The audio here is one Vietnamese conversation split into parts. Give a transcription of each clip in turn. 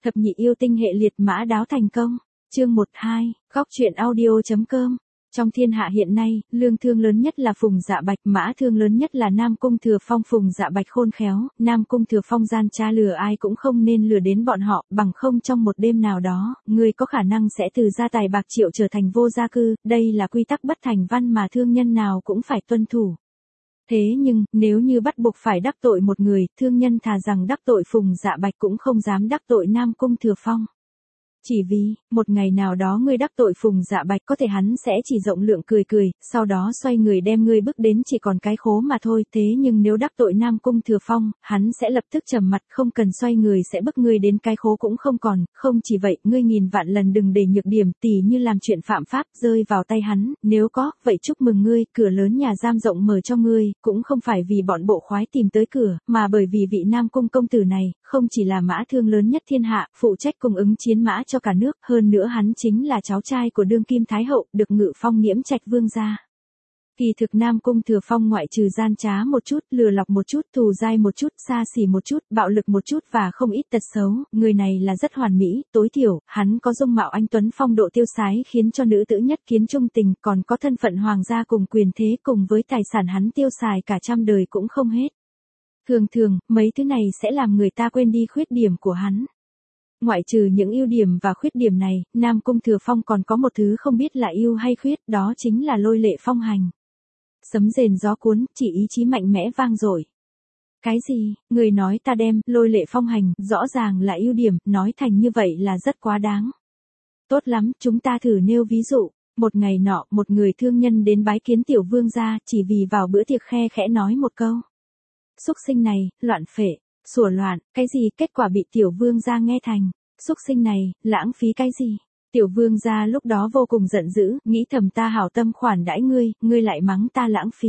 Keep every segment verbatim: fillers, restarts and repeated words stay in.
Thập nhị yêu tinh hệ liệt mã đáo thành công. Chương một hai, góc truyện audio.com. Trong thiên hạ hiện nay, lương thương lớn nhất là Phùng Dạ Bạch, mã thương lớn nhất là Nam Cung Thừa Phong. Phùng Dạ Bạch khôn khéo, Nam Cung Thừa Phong gian trá, lừa ai cũng không nên lừa đến bọn họ, bằng không trong một đêm nào đó, người có khả năng sẽ từ gia tài bạc triệu trở thành vô gia cư, đây là quy tắc bất thành văn mà thương nhân nào cũng phải tuân thủ. Thế nhưng, nếu như bắt buộc phải đắc tội một người, thương nhân thà rằng đắc tội Phùng Dạ Bạch cũng không dám đắc tội Nam Cung Thừa Phong. Chỉ vì, một ngày nào đó ngươi đắc tội Phùng Dạ Bạch, có thể hắn sẽ chỉ rộng lượng cười cười, sau đó xoay người đem ngươi bước đến chỉ còn cái khố mà thôi. Thế nhưng nếu đắc tội Nam Cung Thừa Phong, hắn sẽ lập tức trầm mặt, không cần xoay người sẽ bức ngươi đến cái khố cũng không còn. Không chỉ vậy, ngươi nghìn vạn lần đừng để nhược điểm tỉ như làm chuyện phạm pháp rơi vào tay hắn, nếu có, vậy chúc mừng ngươi, cửa lớn nhà giam rộng mở cho ngươi, cũng không phải vì bọn bộ khoái tìm tới cửa, mà bởi vì vị Nam Cung công tử này, không chỉ là mã thương lớn nhất thiên hạ, phụ trách cung ứng chiến mã cho cả nước, hơn nữa hắn chính là cháu trai của đương kim thái hậu, được ngự phong Nghiễm Trạch vương gia. Kỳ thực Nam Cung Thừa Phong ngoại trừ gian trá một chút, lừa lọc một chút, thù dai một chút, xa xỉ một chút, bạo lực một chút và không ít tật xấu, người này là rất hoàn mỹ, tối thiểu, hắn có dung mạo anh tuấn, phong độ tiêu sái khiến cho nữ tử nhất kiến trung tình, còn có thân phận hoàng gia cùng quyền thế, cùng với tài sản hắn tiêu xài cả trăm đời cũng không hết. Thường thường, mấy thứ này sẽ làm người ta quên đi khuyết điểm của hắn. Ngoại trừ những ưu điểm và khuyết điểm này, Nam Cung Thừa Phong còn có một thứ không biết là ưu hay khuyết, đó chính là lôi lệ phong hành. Sấm rền gió cuốn, chỉ ý chí mạnh mẽ vang dội. Cái gì, người nói ta đem lôi lệ phong hành, rõ ràng là ưu điểm, nói thành như vậy là rất quá đáng. Tốt lắm, chúng ta thử nêu ví dụ. Một ngày nọ, một người thương nhân đến bái kiến tiểu vương gia, chỉ vì vào bữa tiệc khe khẽ nói một câu. Súc sinh này, loạn phệ, sủa loạn, cái gì, kết quả bị tiểu vương gia nghe thành, súc sinh này, lãng phí cái gì. Tiểu vương gia lúc đó vô cùng giận dữ, nghĩ thầm ta hảo tâm khoản đãi ngươi, ngươi lại mắng ta lãng phí.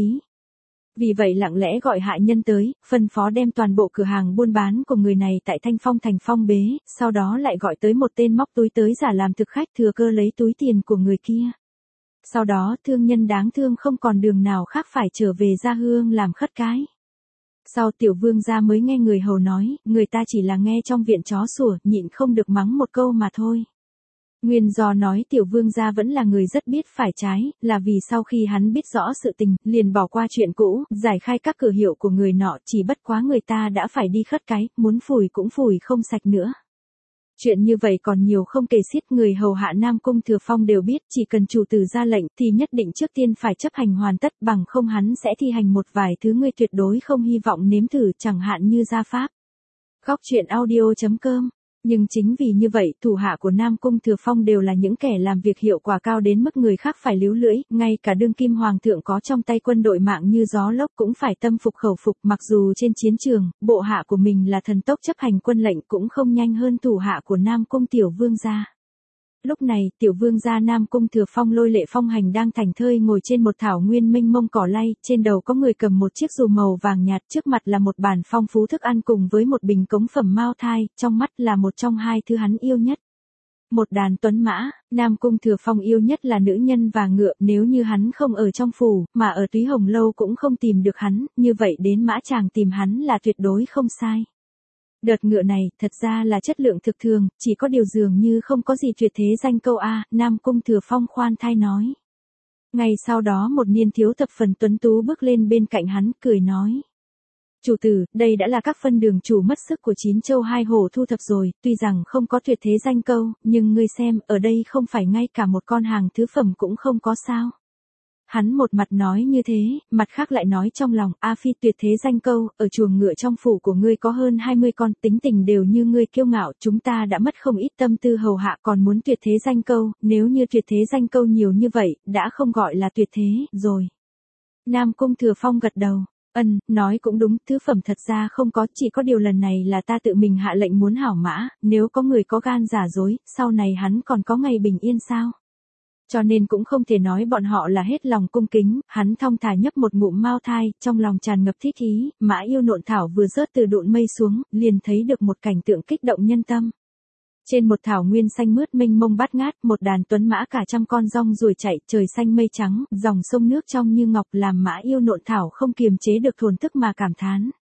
Vì vậy lặng lẽ gọi hạ nhân tới, phân phó đem toàn bộ cửa hàng buôn bán của người này tại Thanh Phong thành phong bế, sau đó lại gọi tới một tên móc túi tới giả làm thực khách thừa cơ lấy túi tiền của người kia. Sau đó thương nhân đáng thương không còn đường nào khác phải trở về gia hương làm khất cái. Sau tiểu vương gia mới nghe người hầu nói, người ta chỉ là nghe trong viện chó sủa, nhịn không được mắng một câu mà thôi. Nguyên do nói tiểu vương gia vẫn là người rất biết phải trái, là vì sau khi hắn biết rõ sự tình, liền bỏ qua chuyện cũ, giải khai các cửa hiệu của người nọ, chỉ bất quá người ta đã phải đi khất cái, muốn phủi cũng phủi không sạch nữa. Chuyện như vậy còn nhiều không kể xiết, người hầu hạ Nam Cung Thừa Phong đều biết, chỉ cần chủ tử ra lệnh thì nhất định trước tiên phải chấp hành hoàn tất, bằng không hắn sẽ thi hành một vài thứ ngươi tuyệt đối không hy vọng nếm thử, chẳng hạn như gia pháp. Góc truyện audio.com. Nhưng chính vì như vậy, thủ hạ của Nam Cung Thừa Phong đều là những kẻ làm việc hiệu quả cao đến mức người khác phải líu lưỡi, ngay cả đương kim hoàng thượng có trong tay quân đội mạng như gió lốc cũng phải tâm phục khẩu phục, mặc dù trên chiến trường, bộ hạ của mình là thần tốc chấp hành quân lệnh cũng không nhanh hơn thủ hạ của Nam Cung tiểu vương gia. Lúc này, tiểu vương gia Nam Cung Thừa Phong lôi lệ phong hành đang thảnh thơi ngồi trên một thảo nguyên mênh mông cỏ lay, trên đầu có người cầm một chiếc dù màu vàng nhạt, trước mặt là một bàn phong phú thức ăn cùng với một bình cống phẩm mao thai, trong mắt là một trong hai thứ hắn yêu nhất. Một đàn tuấn mã, Nam Cung Thừa Phong yêu nhất là nữ nhân và ngựa, nếu như hắn không ở trong phủ, mà ở Túy Hồng Lâu cũng không tìm được hắn, như vậy đến mã chàng tìm hắn là tuyệt đối không sai. Đợt ngựa này, thật ra là chất lượng thực thường, chỉ có điều dường như không có gì tuyệt thế danh câu A, Nam Cung Thừa Phong khoan thai nói. Ngày sau đó một niên thiếu thập phần tuấn tú bước lên bên cạnh hắn, cười nói. Chủ tử, đây đã là các phân đường chủ mất sức của chín châu hai hổ thu thập rồi, tuy rằng không có tuyệt thế danh câu, nhưng ngươi xem, ở đây không phải ngay cả một con hàng thứ phẩm cũng không có sao. Hắn một mặt nói như thế, mặt khác lại nói trong lòng, A Phi tuyệt thế danh câu, ở chuồng ngựa trong phủ của ngươi có hơn hai mươi con, tính tình đều như ngươi kiêu ngạo, chúng ta đã mất không ít tâm tư hầu hạ còn muốn tuyệt thế danh câu, nếu như tuyệt thế danh câu nhiều như vậy, đã không gọi là tuyệt thế, rồi. Nam Cung Thừa Phong gật đầu, ân, nói cũng đúng, thứ phẩm thật ra không có, chỉ có điều lần này là ta tự mình hạ lệnh muốn hảo mã, nếu có người có gan giả dối, sau này hắn còn có ngày bình yên sao? Cho nên cũng không thể nói bọn họ là hết lòng cung kính, hắn thong thả nhấp một ngụm mao thai, trong lòng tràn ngập thích ý, mã yêu nộn thảo vừa rớt từ đụn mây xuống, liền thấy được một cảnh tượng kích động nhân tâm. Trên một thảo nguyên xanh mướt mênh mông bát ngát, một đàn tuấn mã cả trăm con rong ruổi chạy, trời xanh mây trắng, dòng sông nước trong như ngọc làm mã yêu nộn thảo không kiềm chế được thổn thức mà cảm thán.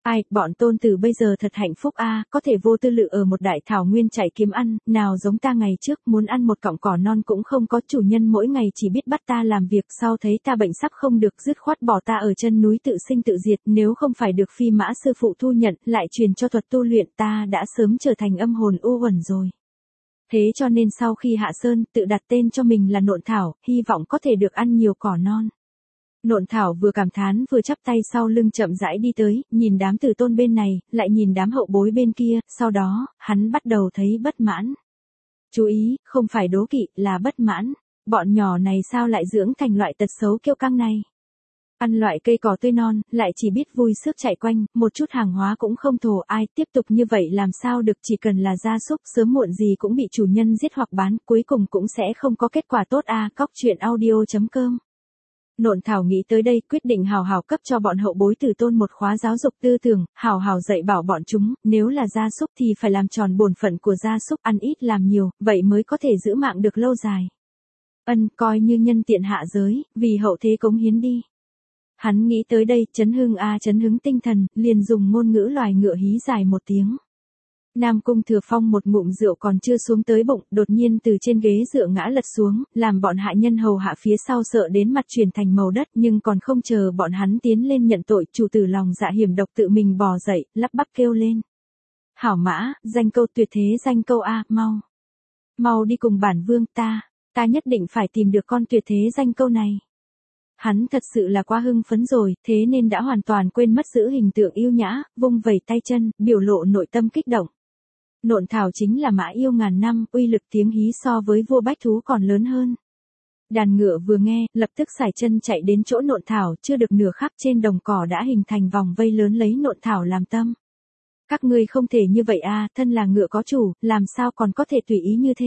Ai, bọn tôn tử bây giờ thật hạnh phúc a, có thể vô tư lự ở một đại thảo nguyên chạy kiếm ăn, nào giống ta ngày trước muốn ăn một cọng cỏ non cũng không có, chủ nhân mỗi ngày chỉ biết bắt ta làm việc, sau thấy ta bệnh sắp không được dứt khoát bỏ ta ở chân núi tự sinh tự diệt, nếu không phải được phi mã sư phụ thu nhận, lại truyền cho thuật tu luyện, ta đã sớm trở thành âm hồn u uẩn rồi. Thế cho nên sau khi hạ sơn, tự đặt tên cho mình là Nộn Thảo, hy vọng có thể được ăn nhiều cỏ non. Nộn Thảo vừa cảm thán vừa chắp tay sau lưng chậm rãi đi tới, nhìn đám tử tôn bên này, lại nhìn đám hậu bối bên kia, sau đó, hắn bắt đầu thấy bất mãn. Chú ý, không phải đố kỵ, là bất mãn. Bọn nhỏ này sao lại dưỡng thành loại tật xấu kiêu căng này? Ăn loại cây cỏ tươi non, lại chỉ biết vui sức chạy quanh, một chút hàng hóa cũng không thổ, ai tiếp tục như vậy làm sao được, chỉ cần là gia súc sớm muộn gì cũng bị chủ nhân giết hoặc bán, cuối cùng cũng sẽ không có kết quả tốt a. À, cóc truyện audio chấm com. Nộn Thảo nghĩ tới đây, quyết định hào hào cấp cho bọn hậu bối tử tôn một khóa giáo dục tư tưởng, hào hào dạy bảo bọn chúng, nếu là gia súc thì phải làm tròn bổn phận của gia súc, ăn ít làm nhiều, vậy mới có thể giữ mạng được lâu dài. Ân, coi như nhân tiện hạ giới, vì hậu thế cống hiến đi. Hắn nghĩ tới đây, chấn hưng a chấn hứng tinh thần, liền dùng ngôn ngữ loài ngựa hí dài một tiếng. Nam Cung Thừa Phong một ngụm rượu còn chưa xuống tới bụng, đột nhiên từ trên ghế dựa ngã lật xuống, làm bọn hạ nhân hầu hạ phía sau sợ đến mặt chuyển thành màu đất, nhưng còn không chờ bọn hắn tiến lên nhận tội, chủ tử lòng dạ hiểm độc tự mình bò dậy, lắp bắp kêu lên. Hảo mã, danh câu tuyệt thế danh câu a, mau. Mau đi cùng bản vương ta, ta nhất định phải tìm được con tuyệt thế danh câu này. Hắn thật sự là quá hưng phấn rồi, thế nên đã hoàn toàn quên mất giữ hình tượng yêu nhã, vung vẩy tay chân, biểu lộ nội tâm kích động. Nộn Thảo chính là mã yêu ngàn năm, uy lực tiếng hí so với vua bách thú còn lớn hơn. Đàn ngựa vừa nghe, lập tức sải chân chạy đến chỗ Nộn Thảo, chưa được nửa khắc trên đồng cỏ đã hình thành vòng vây lớn lấy Nộn Thảo làm tâm. Các ngươi không thể như vậy a, thân là ngựa có chủ, làm sao còn có thể tùy ý như thế?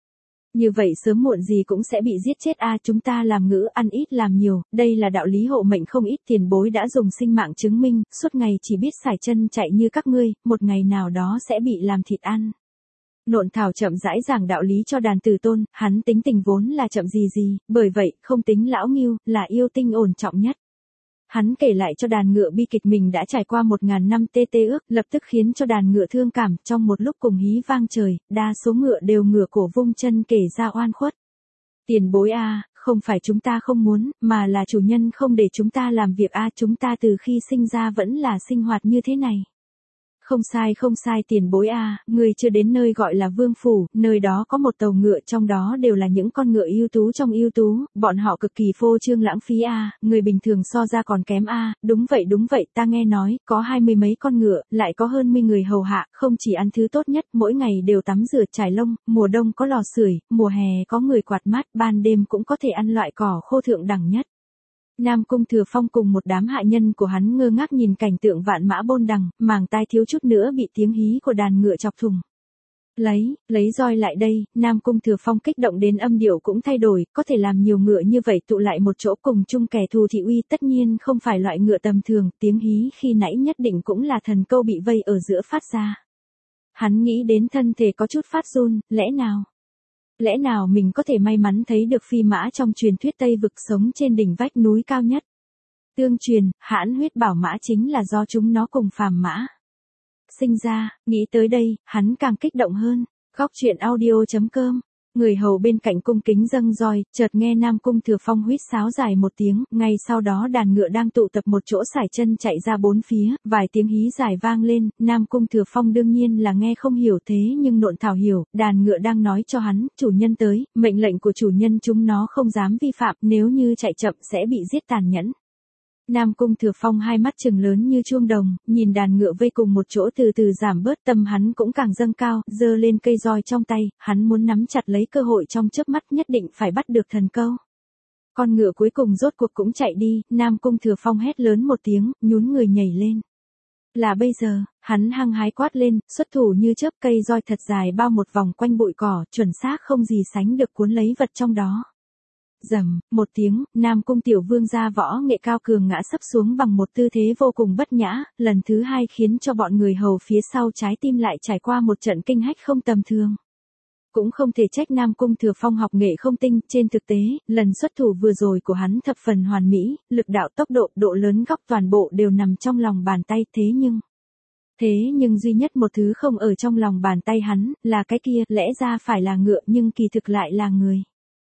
Như vậy sớm muộn gì cũng sẽ bị giết chết a, chúng ta làm ngữ ăn ít làm nhiều, đây là đạo lý hộ mệnh, không ít tiền bối đã dùng sinh mạng chứng minh, suốt ngày chỉ biết sải chân chạy như các ngươi, một ngày nào đó sẽ bị làm thịt ăn. Nộn Thảo chậm rãi giảng đạo lý cho đàn tử tôn, hắn tính tình vốn là chậm gì gì, bởi vậy, không tính lão nghiêu, là yêu tinh ổn trọng nhất. Hắn kể lại cho đàn ngựa bi kịch mình đã trải qua một ngàn năm tê tê ước, lập tức khiến cho đàn ngựa thương cảm, trong một lúc cùng hí vang trời, đa số ngựa đều ngửa cổ vung chân kể ra oan khuất. Tiền bối a, không phải chúng ta không muốn, mà là chủ nhân không để chúng ta làm việc a, chúng ta từ khi sinh ra vẫn là sinh hoạt như thế này. Không sai không sai tiền bối a, người chưa đến nơi gọi là vương phủ, nơi đó có một tàu ngựa, trong đó đều là những con ngựa ưu tú trong ưu tú, bọn họ cực kỳ phô trương lãng phí a, người bình thường so ra còn kém a, đúng vậy đúng vậy, ta nghe nói, có hai mươi mấy con ngựa, lại có hơn mươi người hầu hạ, không chỉ ăn thứ tốt nhất, mỗi ngày đều tắm rửa trải lông, mùa đông có lò sưởi, mùa hè có người quạt mát, ban đêm cũng có thể ăn loại cỏ khô thượng đẳng nhất. Nam Cung Thừa Phong cùng một đám hạ nhân của hắn ngơ ngác nhìn cảnh tượng vạn mã bôn đằng, màng tai thiếu chút nữa bị tiếng hí của đàn ngựa chọc thùng. Lấy, lấy roi lại đây, Nam Cung Thừa Phong kích động đến âm điệu cũng thay đổi, có thể làm nhiều ngựa như vậy tụ lại một chỗ cùng chung kẻ thù thị uy, tất nhiên không phải loại ngựa tầm thường, tiếng hí khi nãy nhất định cũng là thần câu bị vây ở giữa phát ra. Hắn nghĩ đến thân thể có chút phát run, lẽ nào? Lẽ nào mình có thể may mắn thấy được phi mã trong truyền thuyết Tây vực sống trên đỉnh vách núi cao nhất? Tương truyền, hãn huyết bảo mã chính là do chúng nó cùng phàm mã sinh ra, nghĩ tới đây, hắn càng kích động hơn. Góc truyện audio chấm com. Người hầu bên cạnh cung kính dâng roi, chợt nghe Nam Cung Thừa Phong huýt sáo dài một tiếng, ngay sau đó đàn ngựa đang tụ tập một chỗ sải chân chạy ra bốn phía, vài tiếng hí dài vang lên, Nam Cung Thừa Phong đương nhiên là nghe không hiểu, thế nhưng Nộn Thảo hiểu, đàn ngựa đang nói cho hắn, chủ nhân tới, mệnh lệnh của chủ nhân chúng nó không dám vi phạm, nếu như chạy chậm sẽ bị giết tàn nhẫn. Nam Cung Thừa Phong hai mắt trừng lớn như chuông đồng, nhìn đàn ngựa vây cùng một chỗ từ từ giảm bớt, tâm hắn cũng càng dâng cao, giơ lên cây roi trong tay, hắn muốn nắm chặt lấy cơ hội trong chớp mắt, nhất định phải bắt được thần câu. Con ngựa cuối cùng rốt cuộc cũng chạy đi, Nam Cung Thừa Phong hét lớn một tiếng, nhún người nhảy lên. Là bây giờ, hắn hăng hái quát lên, xuất thủ như chớp, cây roi thật dài bao một vòng quanh bụi cỏ, chuẩn xác không gì sánh được cuốn lấy vật trong đó. Rầm, một tiếng, Nam Cung tiểu vương gia võ nghệ cao cường ngã sấp xuống bằng một tư thế vô cùng bất nhã, lần thứ hai khiến cho bọn người hầu phía sau trái tim lại trải qua một trận kinh hách không tầm thường. Cũng không thể trách Nam Cung Thừa Phong học nghệ không tinh, trên thực tế, lần xuất thủ vừa rồi của hắn thập phần hoàn mỹ, lực đạo tốc độ, độ lớn góc toàn bộ đều nằm trong lòng bàn tay, thế nhưng... Thế nhưng duy nhất một thứ không ở trong lòng bàn tay hắn, là cái kia, lẽ ra phải là ngựa nhưng kỳ thực lại là người.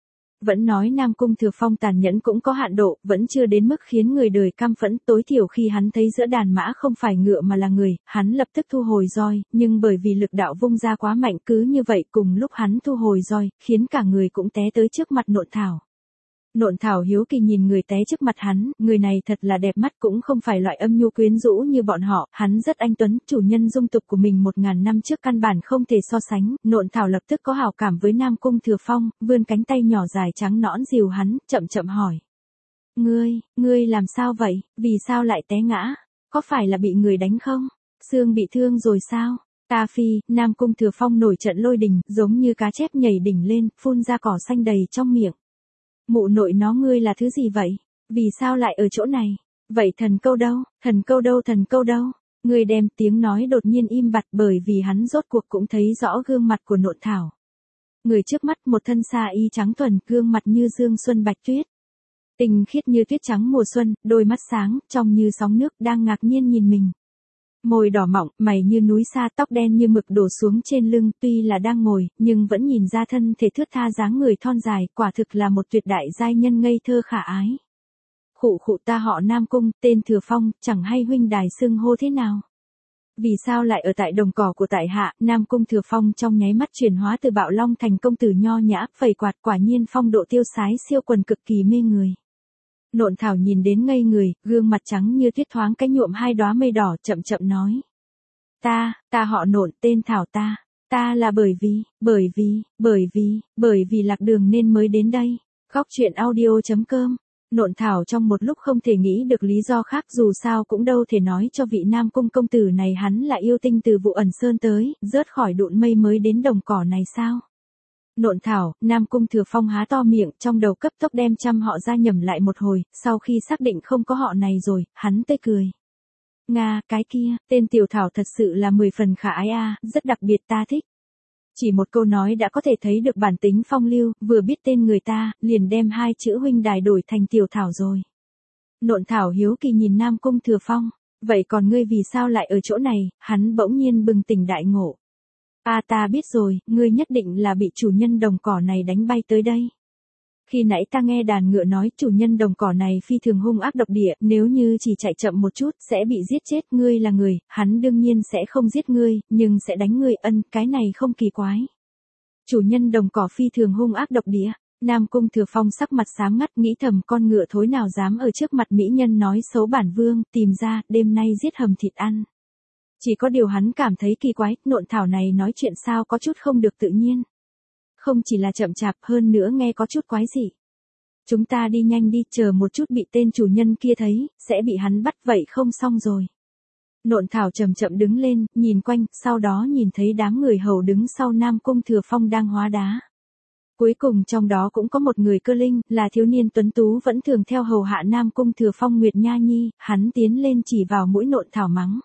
Vẫn nói Nam Cung Thừa Phong tàn nhẫn cũng có hạn độ, vẫn chưa đến mức khiến người đời căm phẫn, tối thiểu khi hắn thấy giữa đàn mã không phải ngựa mà là người, hắn lập tức thu hồi roi, nhưng bởi vì lực đạo vung ra quá mạnh cứ như vậy cùng lúc hắn thu hồi roi, khiến cả người cũng té tới trước mặt Nộn Thảo. Nộn Thảo hiếu kỳ nhìn người té trước mặt hắn, người này thật là đẹp mắt cũng không phải loại âm nhu quyến rũ như bọn họ, hắn rất anh tuấn, chủ nhân dung tục của mình một ngàn năm trước căn bản không thể so sánh, Nộn Thảo lập tức có hảo cảm với Nam Cung Thừa Phong, vươn cánh tay nhỏ dài trắng nõn dìu hắn, chậm chậm hỏi. Ngươi, ngươi làm sao vậy, vì sao lại té ngã, có phải là bị người đánh không, xương bị thương rồi sao? Ta phi, Nam Cung Thừa Phong nổi trận lôi đình, giống như cá chép nhảy đỉnh lên, phun ra cỏ xanh đầy trong miệng. Mụ nội nó ngươi là thứ gì vậy? Vì sao lại ở chỗ này? Vậy thần câu đâu? Thần câu đâu thần câu đâu? Ngươi đem tiếng nói đột nhiên im bặt bởi vì hắn rốt cuộc cũng thấy rõ gương mặt của Nộn Thảo. Người trước mắt một thân sa y trắng thuần, gương mặt như dương xuân bạch tuyết. Tinh khiết như tuyết trắng mùa xuân, đôi mắt sáng, trong như sóng nước đang ngạc nhiên nhìn mình. Môi đỏ mọng, mày như núi sa, tóc đen như mực đổ xuống trên lưng, tuy là đang ngồi, nhưng vẫn nhìn ra thân thể thướt tha dáng người thon dài, quả thực là một tuyệt đại giai nhân ngây thơ khả ái. Khụ khụ, ta họ Nam Cung, tên Thừa Phong, chẳng hay huynh đài xưng hô thế nào. Vì sao lại ở tại đồng cỏ của tại hạ? Nam Cung Thừa Phong trong nháy mắt chuyển hóa từ bạo long thành công tử nho nhã, phẩy quạt, quả nhiên phong độ tiêu sái siêu quần cực kỳ mê người. Nộn Thảo nhìn đến ngây người, gương mặt trắng như tuyết thoáng cái nhuộm hai đóa mây đỏ, chậm chậm nói. Ta, ta họ Nộn, tên Thảo ta, ta là bởi vì, bởi vì, bởi vì, bởi vì lạc đường nên mới đến đây. Góc truyện audio chấm com. Nộn Thảo trong một lúc không thể nghĩ được lý do khác, dù sao cũng đâu thể nói cho vị Nam Cung công tử này hắn là yêu tinh từ Vụ Ẩn Sơn tới, rớt khỏi đụn mây mới đến đồng cỏ này sao? Nộn Thảo, Nam Cung Thừa Phong há to miệng, trong đầu cấp tốc đem trăm họ ra nhầm lại một hồi, sau khi xác định không có họ này rồi, hắn tê cười. Nga, cái kia, tên Tiểu Thảo thật sự là mười phần khả ái a, rất đặc biệt, ta thích. Chỉ một câu nói đã có thể thấy được bản tính phong lưu, vừa biết tên người ta, liền đem hai chữ huynh đài đổi thành Tiểu Thảo rồi. Nộn Thảo hiếu kỳ nhìn Nam Cung Thừa Phong, vậy còn ngươi vì sao lại ở chỗ này? Hắn bỗng nhiên bừng tỉnh đại ngộ. À ta biết rồi, ngươi nhất định là bị chủ nhân đồng cỏ này đánh bay tới đây. Khi nãy ta nghe đàn ngựa nói chủ nhân đồng cỏ này phi thường hung ác độc địa, nếu như chỉ chạy chậm một chút sẽ bị giết chết, ngươi là người, hắn đương nhiên sẽ không giết ngươi, nhưng sẽ đánh ngươi, ân, cái này không kỳ quái. Chủ nhân đồng cỏ phi thường hung ác độc địa, Nam Cung Thừa Phong sắc mặt xám ngắt nghĩ thầm con ngựa thối nào dám ở trước mặt mỹ nhân nói xấu bản vương, tìm ra, đêm nay giết hầm thịt ăn. Chỉ có điều hắn cảm thấy kỳ quái, Nộn Thảo này nói chuyện sao có chút không được tự nhiên. Không chỉ là chậm chạp hơn nữa nghe có chút quái dị. Chúng ta đi nhanh đi, chờ một chút bị tên chủ nhân kia thấy, sẽ bị hắn bắt vậy không xong rồi. Nộn Thảo chậm chậm đứng lên, nhìn quanh, sau đó nhìn thấy đám người hầu đứng sau Nam Cung Thừa Phong đang hóa đá. Cuối cùng trong đó cũng có một người cơ linh, là thiếu niên tuấn tú vẫn thường theo hầu hạ Nam Cung Thừa Phong Nguyệt Nha Nhi, hắn tiến lên chỉ vào mũi Nộn Thảo mắng.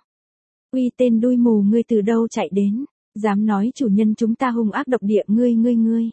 Uy tên đuôi mù, ngươi từ đâu chạy đến, dám nói chủ nhân chúng ta hung ác độc địa, ngươi ngươi ngươi.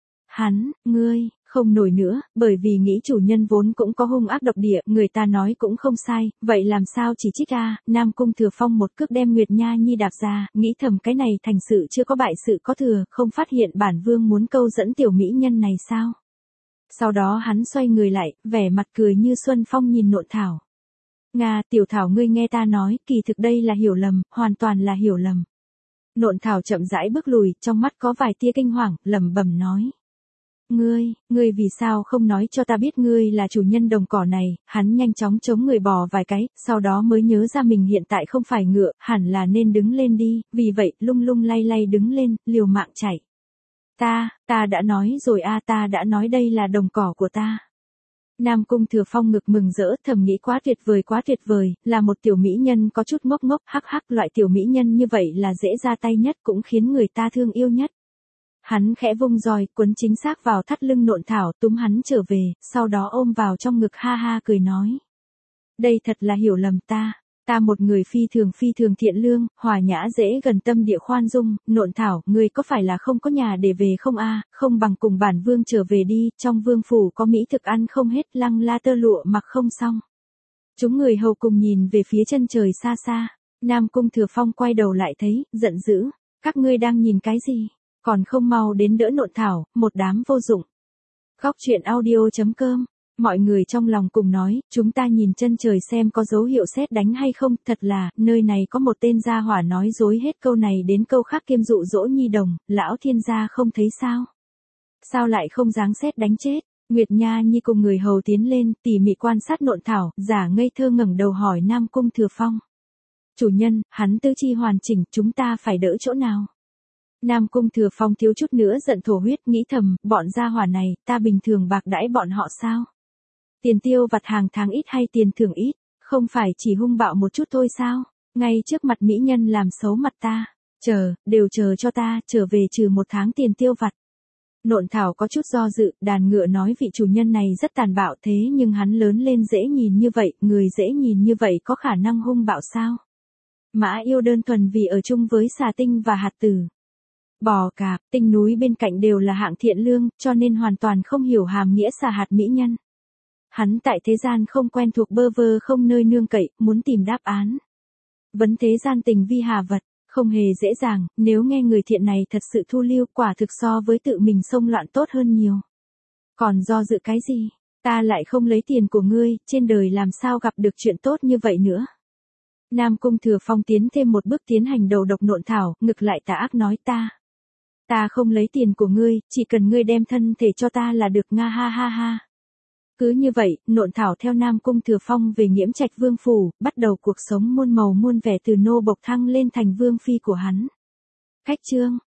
Hắn, ngươi, không nổi nữa, bởi vì nghĩ chủ nhân vốn cũng có hung ác độc địa, người ta nói cũng không sai, vậy làm sao chỉ trích a? Nam Cung Thừa Phong một cước đem Nguyệt Nha Nhi đạp ra, nghĩ thầm cái này thành sự chưa có bại sự có thừa, không phát hiện bản vương muốn câu dẫn tiểu mỹ nhân này sao? Sau đó hắn xoay người lại, vẻ mặt cười như xuân phong nhìn Nộn Thảo. Nga, Tiểu Thảo ngươi nghe ta nói, kỳ thực đây là hiểu lầm, hoàn toàn là hiểu lầm. Nộn Thảo chậm rãi bước lùi, trong mắt có vài tia kinh hoàng, lẩm bẩm nói. Ngươi, ngươi vì sao không nói cho ta biết ngươi là chủ nhân đồng cỏ này? Hắn nhanh chóng chống người bò vài cái, sau đó mới nhớ ra mình hiện tại không phải ngựa, hẳn là nên đứng lên đi, vì vậy lung lung lay lay đứng lên, liều mạng chạy. Ta, ta đã nói rồi a, ta đã nói đây là đồng cỏ của ta. Nam Cung Thừa Phong ngực mừng rỡ, thầm nghĩ quá tuyệt vời quá tuyệt vời, là một tiểu mỹ nhân có chút ngốc ngốc, hắc hắc, loại tiểu mỹ nhân như vậy là dễ ra tay nhất, cũng khiến người ta thương yêu nhất. Hắn khẽ vung roi, quấn chính xác vào thắt lưng Nộn Thảo, túm hắn trở về, sau đó ôm vào trong ngực ha ha cười nói. Đây thật là hiểu lầm ta, Ta một người phi thường phi thường thiện lương, hòa nhã dễ gần tâm địa khoan dung, Nộn Thảo, ngươi có phải là không có nhà để về không a? Không bằng cùng bản vương trở về đi, trong vương phủ có mỹ thực ăn không hết, lăng la tơ lụa mặc không xong. Chúng người hầu cùng nhìn về phía chân trời xa xa, Nam Cung Thừa Phong quay đầu lại thấy, giận dữ, các ngươi đang nhìn cái gì, còn không mau đến đỡ Nộn Thảo, một đám vô dụng. Góc truyện audio chấm com. Mọi người trong lòng cùng nói, chúng ta nhìn chân trời xem có dấu hiệu sét đánh hay không, thật là, nơi này có một tên gia hỏa nói dối hết câu này đến câu khác kiêm dụ dỗ nhi đồng, lão thiên gia không thấy sao? Sao lại không dáng sét đánh chết? Nguyệt Nha Nhi cùng người hầu tiến lên, tỉ mỉ quan sát Nộn Thảo, giả ngây thơ ngẩng đầu hỏi Nam Cung Thừa Phong. Chủ nhân, hắn tư chi hoàn chỉnh, chúng ta phải đỡ chỗ nào? Nam Cung Thừa Phong thiếu chút nữa giận thổ huyết, nghĩ thầm, bọn gia hỏa này, ta bình thường bạc đãi bọn họ sao? Tiền tiêu vặt hàng tháng ít hay tiền thưởng ít, không phải chỉ hung bạo một chút thôi sao? Ngay trước mặt mỹ nhân làm xấu mặt ta, chờ, đều chờ cho ta, trở về trừ một tháng tiền tiêu vặt. Nộn Thảo có chút do dự, đàn ngựa nói vị chủ nhân này rất tàn bạo thế nhưng hắn lớn lên dễ nhìn như vậy, người dễ nhìn như vậy có khả năng hung bạo sao? Mã yêu đơn thuần vì ở chung với xà tinh và hạt tử. Bò cạp, tinh núi bên cạnh đều là hạng thiện lương, cho nên hoàn toàn không hiểu hàm nghĩa xà hạt mỹ nhân. Hắn tại thế gian không quen thuộc bơ vơ không nơi nương cậy, muốn tìm đáp án. Vấn thế gian tình vi hà vật, không hề dễ dàng, nếu nghe người thiện này thật sự thu lưu quả thực so với tự mình xông loạn tốt hơn nhiều. Còn do dự cái gì, ta lại không lấy tiền của ngươi, trên đời làm sao gặp được chuyện tốt như vậy nữa. Nam Cung Thừa Phong tiến thêm một bước tiến hành đầu độc Nộn Thảo, ngực lại tà ác nói ta. Ta không lấy tiền của ngươi, chỉ cần ngươi đem thân thể cho ta là được nga ha ha ha. Cứ như vậy, Nộn Thảo theo Nam Cung Thừa Phong về Nghiễm Trạch Vương phủ, bắt đầu cuộc sống muôn màu muôn vẻ từ nô bộc thăng lên thành vương phi của hắn. Cách chương